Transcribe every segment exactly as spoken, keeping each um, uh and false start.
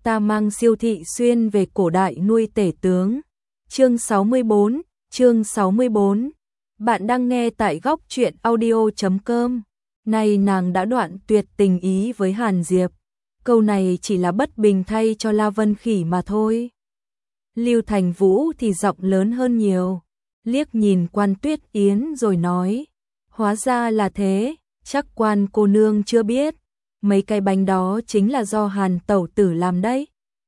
ta mang siêu thị xuyên về cổ đại nuôi tể tướng. Chương sáu mươi bốn, chương sáu mươi bốn. Bạn đang nghe tại góc truyện audio chấm com. Này nàng đã đoạn tuyệt tình ý với Hàn Diệp. Câu này chỉ là bất bình thay cho La Vân Khỉ mà thôi. Lưu Thành Vũ thì giọng lớn hơn nhiều, liếc nhìn Quan Tuyết Yến rồi nói, hóa ra là thế, chắc Quan cô nương chưa biết, mấy cái bánh đó chính là do Hàn tẩu tử làm đấy.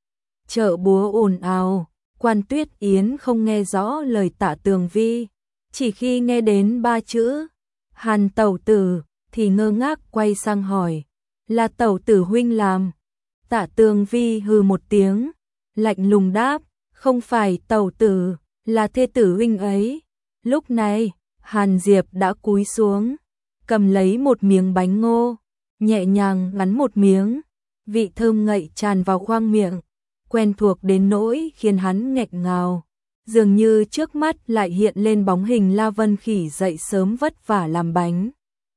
Chợ búa ồn ào, Quan Tuyết Yến không nghe rõ lời Tạ Tường Vi, chỉ khi nghe đến ba chữ Hàn tẩu tử thì ngơ ngác quay sang hỏi, là tẩu tử huynh làm? Tạ Tường Vi hừ một tiếng, lạnh lùng đáp, không phải tẩu tử, là thê tử huynh ấy. Lúc này, Hàn Diệp đã cúi xuống, cầm lấy một miếng bánh ngô, nhẹ nhàng ngắn một miếng, vị thơm ngậy tràn vào khoang miệng, quen thuộc đến nỗi khiến hắn nghẹn ngào. Dường như trước mắt lại hiện lên bóng hình La Vân Khỉ dậy sớm vất vả làm bánh.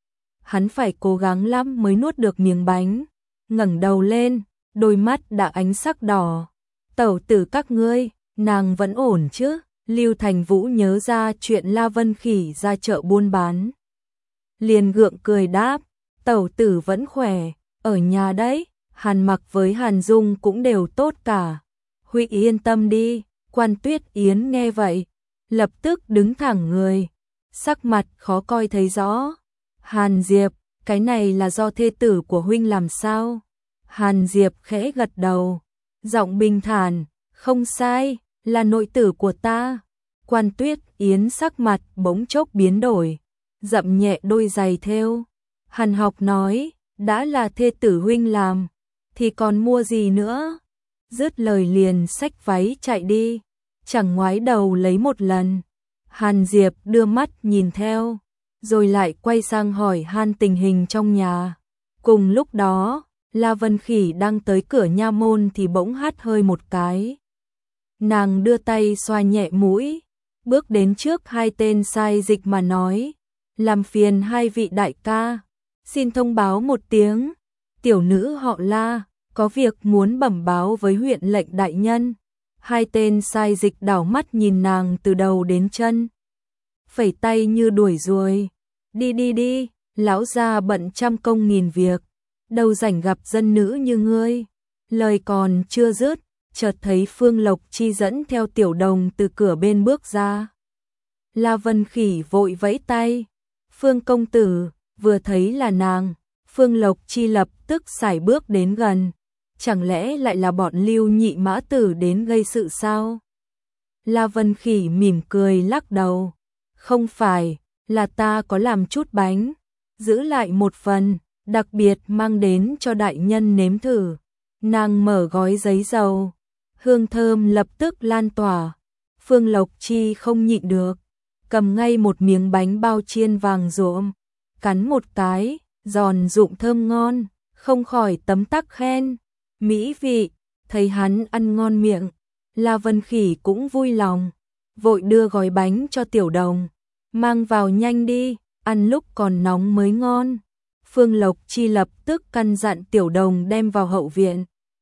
Hắn phải cố gắng lắm mới nuốt được miếng bánh, ngẩng đầu lên, đôi mắt đã ánh sắc đỏ. Tẩu tử các ngươi, nàng vẫn ổn chứ? Lưu Thành Vũ nhớ ra chuyện La Vân Khỉ ra chợ buôn bán, liền gượng cười đáp, tẩu tử vẫn khỏe, ở nhà đấy, Hàn Mặc với Hàn Dung cũng đều tốt cả. Huy yên tâm đi. Quan Tuyết Yến nghe vậy, lập tức đứng thẳng người, sắc mặt khó coi thấy rõ. Hàn Diệp, cái này là do thê tử của huynh làm sao? Hàn Diệp khẽ gật đầu, giọng bình thản, không sai, là nội tử của ta. Quan Tuyết Yến sắc mặt bỗng chốc biến đổi, dậm nhẹ đôi giày thêu. Hàn Học nói, đã là thê tử huynh làm, thì còn mua gì nữa? Dứt lời liền xách váy chạy đi, chẳng ngoái đầu lấy một lần. Hàn Diệp đưa mắt nhìn theo, rồi lại quay sang hỏi han tình hình trong nhà. Cùng lúc đó, La Vân Khỉ đang tới cửa nha môn thì bỗng hắt hơi một cái. Nàng đưa tay xoa nhẹ mũi, bước đến trước hai tên sai dịch mà nói, làm phiền hai vị đại ca, xin thông báo một tiếng, tiểu nữ họ La, có việc muốn bẩm báo với huyện lệnh đại nhân. Hai tên sai dịch đảo mắt nhìn nàng từ đầu đến chân, phẩy tay như đuổi ruồi, đi đi đi, lão già bận trăm công nghìn việc, đâu rảnh gặp dân nữ như ngươi. Lời còn chưa dứt, chợt thấy Phương Lộc Chi dẫn theo Tiểu Đồng từ cửa bên bước ra. La Vân Khỉ vội vẫy tay, Phương công tử. Vừa thấy là nàng, Phương Lộc Chi lập tức sải bước đến gần. Chẳng lẽ lại là bọn Lưu Nhị Mã Tử đến gây sự sao? La Vân Khỉ mỉm cười lắc đầu, không phải, là ta có làm chút bánh, giữ lại một phần, đặc biệt mang đến cho đại nhân nếm thử. Nàng mở gói giấy dầu, hương thơm lập tức lan tỏa. Phương Lộc Chi không nhịn được, cầm ngay một miếng bánh bao chiên vàng rộm, cắn một cái, giòn rụm thơm ngon, không khỏi tấm tắc khen, mỹ vị. Thấy hắn ăn ngon miệng, La Vân Khỉ cũng vui lòng, vội đưa gói bánh cho Tiểu Đồng, mang vào nhanh đi, ăn lúc còn nóng mới ngon. Phương Lộc Chi lập tức căn dặn Tiểu Đồng đem vào hậu viện.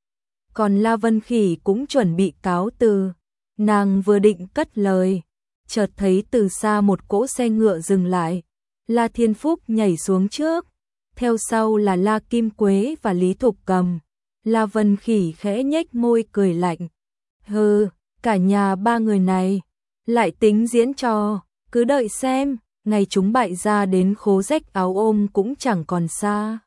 Còn La Vân Khỉ cũng chuẩn bị cáo từ, nàng vừa định cất lời, chợt thấy từ xa một cỗ xe ngựa dừng lại. La Thiên Phúc nhảy xuống trước, theo sau là La Kim Quế và Lý Thục Cầm. La Vân Khỉ khẽ nhếch môi cười lạnh, hừ, cả nhà ba người này lại tính diễn trò, cứ đợi xem, ngày chúng bại ra đến khố rách áo ôm cũng chẳng còn xa.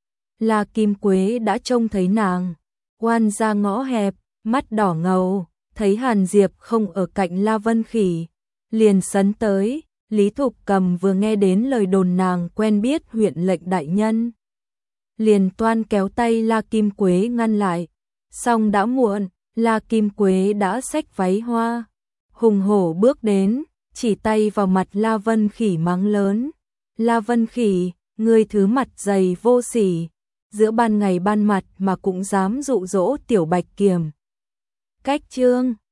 La Kim Quế đã trông thấy nàng oan ra ngõ hẹp, mắt đỏ ngầu, thấy Hàn Diệp không ở cạnh La Vân Khỉ, liền sấn tới. Lý Thục Cầm vừa nghe đến lời đồn nàng quen biết huyện lệnh đại nhân, liền toan kéo tay La Kim Quế ngăn lại, song đã muộn. La Kim Quế đã xách váy hoa, hùng hổ bước đến, chỉ tay vào mặt La Vân Khỉ mắng lớn, La Vân Khỉ, ngươi thứ mặt dày vô sỉ, giữa ban ngày ban mặt mà cũng dám dụ dỗ tiểu Bạch Kiểm. Cách chương